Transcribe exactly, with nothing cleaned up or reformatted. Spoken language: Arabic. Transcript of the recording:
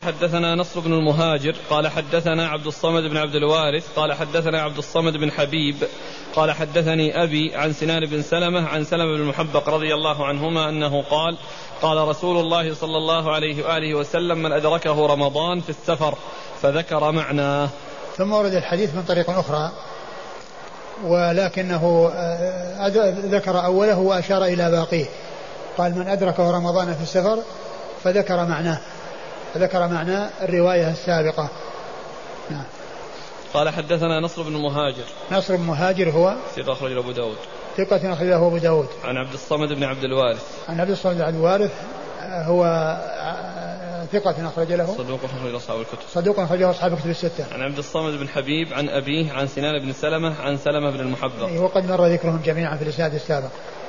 حدثنا نصر بن المهاجر قال حدثنا عبد الصمد بن عبد الوارث قال حدثنا عبد الصمد بن حبيب قال حدثني أبي عن سنان بن سلمة عن سلمة بن المحبق رضي الله عنهما أنه قال قال رسول الله صلى الله عليه وآله وسلم من أدركه رمضان في السفر فذكر معناه. ثم ورد الحديث من طريق أخرى ولكنه ذكر أوله وأشار إلى باقيه. قال من أدركه رمضان في السفر فذكر معناه فذكر معناه الرواية السابقة. نعم. قال حدثنا نصر بن المهاجر. نصر بن المهاجر هو ثقة أخرجه أبو داود. ثقة أخرجه أبو داود. عن عبد الصمد بن عبد الوارث. عن عبد الصمد بن عبد الوارث هو ثقة أخرج له. صدوق أخرج أصحاب الكتب. صدوق أخرجه أصحاب الكتب الستة. عن عبد الصمد بن حبيب عن أبيه عن سنان بن سلمة عن سلمة بن المحبق. وقد مر ذكرهم جميعا في الإسناد السابق.